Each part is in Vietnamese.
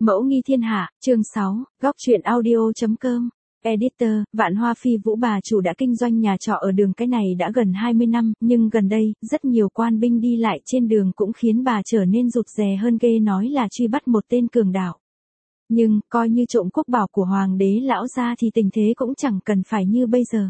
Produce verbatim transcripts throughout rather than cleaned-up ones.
Mẫu nghi thiên hạ, chương sáu, góc truyện audio.com. Editor, Vạn Hoa Phi Vũ bà chủ đã kinh doanh nhà trọ ở đường cái này đã gần hai mươi năm, nhưng gần đây, rất nhiều quan binh đi lại trên đường cũng khiến bà trở nên rụt rè hơn ghê nói là truy bắt một tên cường đạo. Nhưng, coi như trộm quốc bảo của hoàng đế lão gia thì tình thế cũng chẳng cần phải như bây giờ.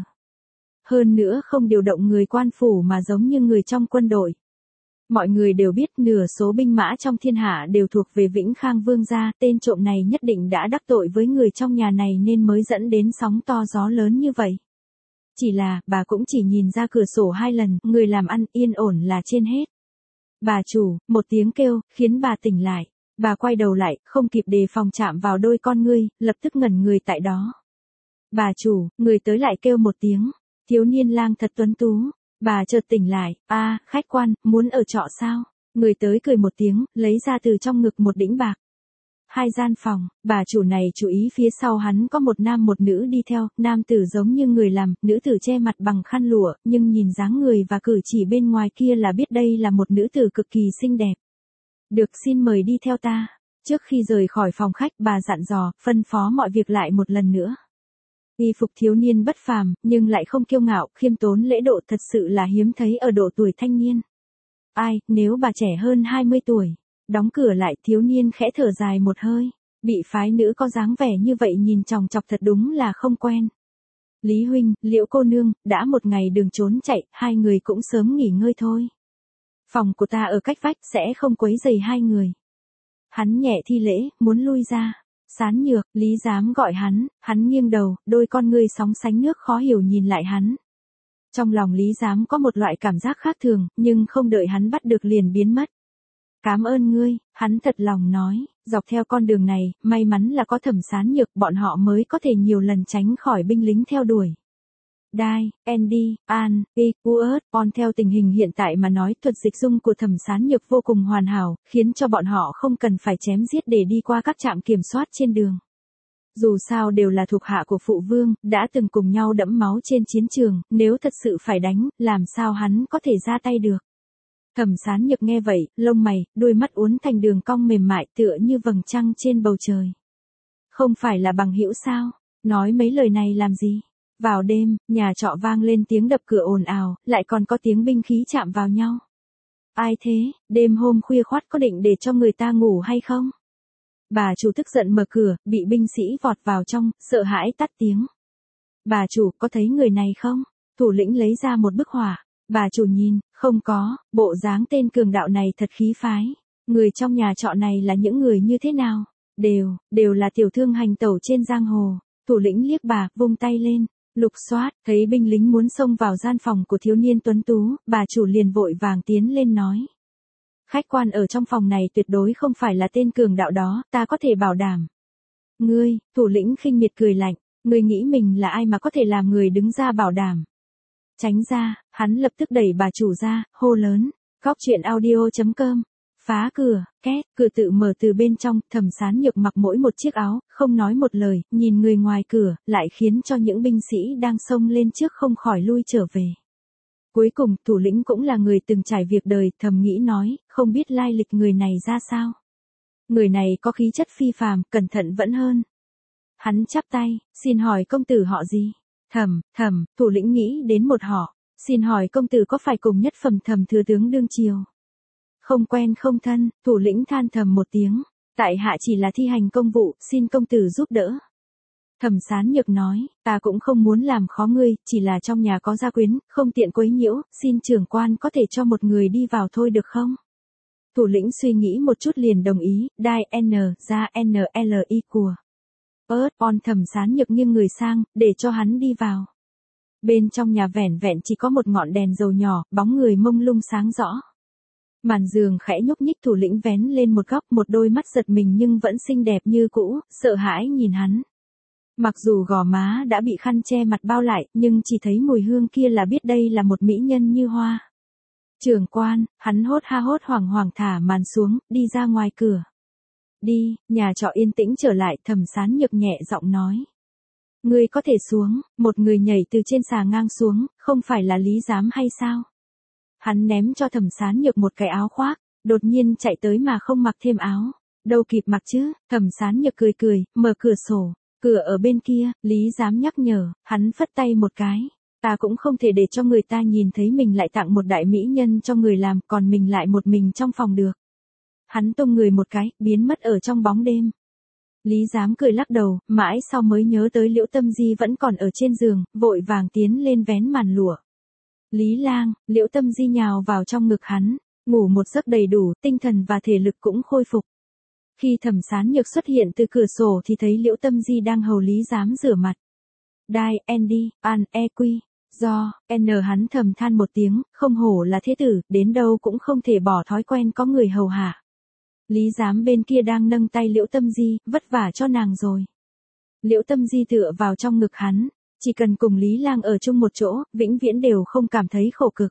Hơn nữa không điều động người quan phủ mà giống như người trong quân đội. Mọi người đều biết nửa số binh mã trong thiên hạ đều thuộc về Vĩnh Khang Vương gia, tên trộm này nhất định đã đắc tội với người trong nhà này nên mới dẫn đến sóng to gió lớn như vậy. Chỉ là, bà cũng chỉ nhìn ra cửa sổ hai lần, người làm ăn yên ổn là trên hết. Bà chủ, một tiếng kêu, khiến bà tỉnh lại. Bà quay đầu lại, không kịp đề phòng chạm vào đôi con ngươi, lập tức ngẩn người tại đó. Bà chủ, người tới lại kêu một tiếng, thiếu niên lang thật tuấn tú. Bà chợt tỉnh lại, a à, khách quan, muốn ở trọ sao? Người tới cười một tiếng, lấy ra từ trong ngực một đĩnh bạc. Hai gian phòng, bà chủ này chú ý phía sau hắn có một nam một nữ đi theo, nam tử giống như người làm, nữ tử che mặt bằng khăn lụa, nhưng nhìn dáng người và cử chỉ bên ngoài kia là biết đây là một nữ tử cực kỳ xinh đẹp. Được, xin mời đi theo ta. Trước khi rời khỏi phòng khách bà dặn dò, phân phó mọi việc lại một lần nữa. Y phục thiếu niên bất phàm, nhưng lại không kiêu ngạo, khiêm tốn lễ độ thật sự là hiếm thấy ở độ tuổi thanh niên. Ai, nếu bà trẻ hơn hai mươi tuổi. Đóng cửa lại, thiếu niên khẽ thở dài một hơi. Bị phái nữ có dáng vẻ như vậy nhìn chòng chọc thật đúng là không quen. Lý huynh, Liễu cô nương, đã một ngày đường trốn chạy, hai người cũng sớm nghỉ ngơi thôi. Phòng của ta ở cách vách, sẽ không quấy rầy hai người. Hắn nhẹ thi lễ, muốn lui ra. Sán Nhược, Lý dám gọi hắn, hắn nghiêng đầu, đôi con ngươi sóng sánh nước khó hiểu nhìn lại hắn. Trong lòng Lý dám có một loại cảm giác khác thường, nhưng không đợi hắn bắt được liền biến mất. Cảm ơn ngươi, hắn thật lòng nói, dọc theo con đường này, may mắn là có Thẩm Sán Nhược bọn họ mới có thể nhiều lần tránh khỏi binh lính theo đuổi. Dai, Andy, An, E, Uert, On theo tình hình hiện tại mà nói thuật dịch dung của Thẩm Sán Nhược vô cùng hoàn hảo, khiến cho bọn họ không cần phải chém giết để đi qua các trạm kiểm soát trên đường. Dù sao đều là thuộc hạ của phụ vương, đã từng cùng nhau đẫm máu trên chiến trường, nếu thật sự phải đánh, làm sao hắn có thể ra tay được. Thẩm Sán Nhược nghe vậy, lông mày, đôi mắt uốn thành đường cong mềm mại tựa như vầng trăng trên bầu trời. Không phải là bằng hữu sao? Nói mấy lời này làm gì? Vào đêm, nhà trọ vang lên tiếng đập cửa ồn ào, lại còn có tiếng binh khí chạm vào nhau. Ai thế, đêm hôm khuya khoắt có định để cho người ta ngủ hay không? Bà chủ tức giận mở cửa, bị binh sĩ vọt vào trong, sợ hãi tắt tiếng. Bà chủ, có thấy người này không? Thủ lĩnh lấy ra một bức họa. Bà chủ nhìn, không có, bộ dáng tên cường đạo này thật khí phái. Người trong nhà trọ này là những người như thế nào? Đều, đều là tiểu thương hành tẩu trên giang hồ. Thủ lĩnh liếc bà, vung tay lên. Lục soát, thấy binh lính muốn xông vào gian phòng của thiếu niên tuấn tú, bà chủ liền vội vàng tiến lên nói. Khách quan ở trong phòng này tuyệt đối không phải là tên cường đạo đó, ta có thể bảo đảm. Ngươi, thủ lĩnh khinh miệt cười lạnh, ngươi nghĩ mình là ai mà có thể làm người đứng ra bảo đảm. Tránh ra, hắn lập tức đẩy bà chủ ra, hô lớn, góc truyện audio.com. Phá cửa, két, cửa tự mở từ bên trong, Thẩm Sán Nhược mặc mỗi một chiếc áo, không nói một lời, nhìn người ngoài cửa, lại khiến cho những binh sĩ đang xông lên trước không khỏi lui trở về. Cuối cùng, thủ lĩnh cũng là người từng trải việc đời, thầm nghĩ nói, không biết lai lịch người này ra sao. Người này có khí chất phi phàm, cẩn thận vẫn hơn. Hắn chắp tay, xin hỏi công tử họ gì? Thẩm, Thẩm, thủ lĩnh nghĩ đến một họ, xin hỏi công tử có phải cùng nhất phẩm Thẩm thừa tướng đương triều? Không quen không thân, thủ lĩnh than thầm một tiếng, tại hạ chỉ là thi hành công vụ, xin công tử giúp đỡ. Thẩm Sán Nhược nói, ta cũng không muốn làm khó ngươi, chỉ là trong nhà có gia quyến, không tiện quấy nhiễu, xin trưởng quan có thể cho một người đi vào thôi được không? Thủ lĩnh suy nghĩ một chút liền đồng ý, đai N, ra N L I của. Ớt, on Thẩm Sán Nhược nghiêng người sang, để cho hắn đi vào. Bên trong nhà vẻn vẹn chỉ có một ngọn đèn dầu nhỏ, bóng người mông lung sáng rõ. Màn giường khẽ nhúc nhích, thủ lĩnh vén lên một góc, một đôi mắt giật mình nhưng vẫn xinh đẹp như cũ, sợ hãi nhìn hắn. Mặc dù gò má đã bị khăn che mặt bao lại, nhưng chỉ thấy mùi hương kia là biết đây là một mỹ nhân như hoa. Trưởng quan, hắn hốt ha hốt hoảng hoảng thả màn xuống, đi ra ngoài cửa. Đi, nhà trọ yên tĩnh trở lại, Thẩm Sán Nhược nhẹ giọng nói. Ngươi có thể xuống, một người nhảy từ trên xà ngang xuống, không phải là Lý Giám hay sao? Hắn ném cho Thẩm Sán Nhược một cái áo khoác, đột nhiên chạy tới mà không mặc thêm áo. đâu kịp mặc chứ, Thẩm Sán Nhược cười cười, mở cửa sổ, cửa ở bên kia, Lý Giám nhắc nhở, hắn phất tay một cái. Ta cũng không thể để cho người ta nhìn thấy mình lại tặng một đại mỹ nhân cho người làm, còn mình lại một mình trong phòng được. Hắn tung người một cái, biến mất ở trong bóng đêm. Lý Giám cười lắc đầu, mãi sau mới nhớ tới Liễu Tâm Di vẫn còn ở trên giường, vội vàng tiến lên vén màn lụa. Lý Lang, Liễu Tâm Di nhào vào trong ngực hắn, ngủ một giấc đầy đủ, tinh thần và thể lực cũng khôi phục. Khi Thẩm Sán Nhược xuất hiện từ cửa sổ thì thấy Liễu Tâm Di đang hầu Lý Giám rửa mặt. Đai, Andy, An, E Quy, do, N hắn thầm than một tiếng, không hổ là thế tử, đến đâu cũng không thể bỏ thói quen có người hầu hạ. Lý Giám bên kia đang nâng tay Liễu Tâm Di, vất vả cho nàng rồi. Liễu Tâm Di tựa vào trong ngực hắn, chỉ cần cùng Lý Lang ở chung một chỗ, vĩnh viễn đều không cảm thấy khổ cực.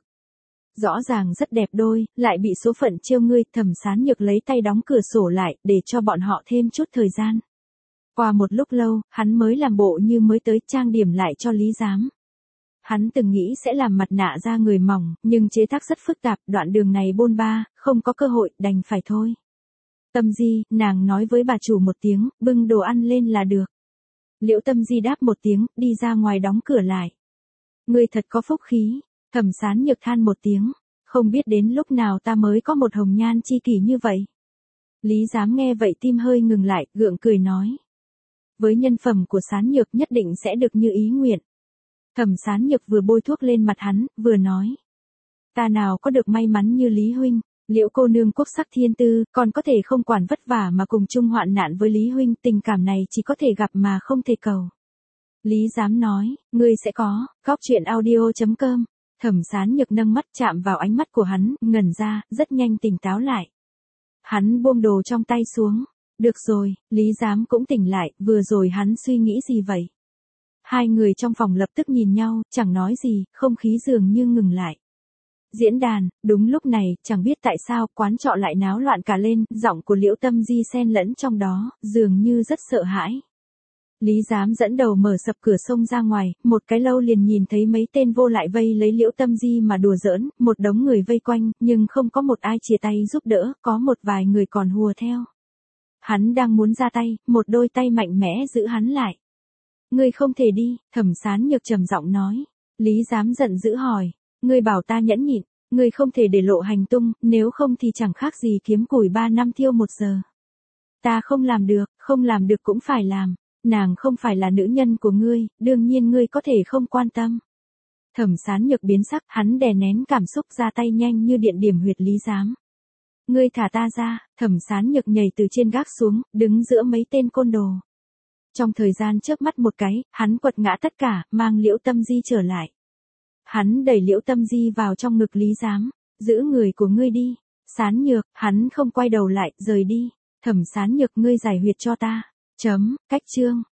Rõ ràng rất đẹp đôi, lại bị số phận trêu ngươi, Thẩm Sán Nhược lấy tay đóng cửa sổ lại, để cho bọn họ thêm chút thời gian. Qua một lúc lâu, hắn mới làm bộ như mới tới trang điểm lại cho Lý Giám. Hắn từng nghĩ sẽ làm mặt nạ da người mỏng, nhưng chế tác rất phức tạp, đoạn đường này bôn ba, không có cơ hội, đành phải thôi. Tâm Di, nàng nói với bà chủ một tiếng, bưng đồ ăn lên là được. Liễu Tâm Di đáp một tiếng, đi ra ngoài đóng cửa lại. Ngươi thật có phúc khí, Thẩm Sán Nhược than một tiếng, không biết đến lúc nào ta mới có một hồng nhan chi kỷ như vậy. Lý Giám nghe vậy tim hơi ngừng lại, gượng cười nói. Với nhân phẩm của Sán Nhược nhất định sẽ được như ý nguyện. Thẩm Sán Nhược vừa bôi thuốc lên mặt hắn, vừa nói. Ta nào có được may mắn như Lý Huynh, Liễu cô nương quốc sắc thiên tư, còn có thể không quản vất vả mà cùng chung hoạn nạn với Lý Huynh, tình cảm này chỉ có thể gặp mà không thể cầu. Lý Giám nói, ngươi sẽ có, góc chuyện audio chấm com. Thẩm Sán Nhược nâng mắt chạm vào ánh mắt của hắn, ngẩn ra, rất nhanh tỉnh táo lại. Hắn buông đồ trong tay xuống. Được rồi, Lý Giám cũng tỉnh lại, vừa rồi hắn suy nghĩ gì vậy? Hai người trong phòng lập tức nhìn nhau, chẳng nói gì, không khí dường như ngừng lại. Diễn đàn, đúng lúc này, chẳng biết tại sao, quán trọ lại náo loạn cả lên, giọng của Liễu Tâm Di xen lẫn trong đó, dường như rất sợ hãi. Lý Giám dẫn đầu mở sập cửa sông ra ngoài, một cái lâu liền nhìn thấy mấy tên vô lại vây lấy Liễu Tâm Di mà đùa giỡn, một đống người vây quanh, nhưng không có một ai chia tay giúp đỡ, có một vài người còn hùa theo. Hắn đang muốn ra tay, một đôi tay mạnh mẽ giữ hắn lại. Ngươi không thể đi, Thẩm Sán Nhược trầm giọng nói. Lý Giám giận dữ hỏi, ngươi bảo ta nhẫn nhịn, ngươi không thể để lộ hành tung, nếu không thì chẳng khác gì kiếm củi ba năm thiêu một giờ. Ta không làm được, không làm được cũng phải làm. Nàng không phải là nữ nhân của ngươi, đương nhiên ngươi có thể không quan tâm. Thẩm Sán Nhược biến sắc, hắn đè nén cảm xúc ra tay nhanh như điện điểm huyệt Lý Giám. Ngươi thả ta ra, Thẩm Sán Nhược nhảy từ trên gác xuống, đứng giữa mấy tên côn đồ. Trong thời gian chớp mắt một cái, hắn quật ngã tất cả, mang Liễu Tâm Di trở lại. Hắn đẩy Liễu Tâm Di vào trong ngực Lý Giám, giữ người của ngươi đi. Sán Nhược, hắn không quay đầu lại, rời đi. Thẩm Sán Nhược, ngươi giải huyệt cho ta. Chấm, cách chương.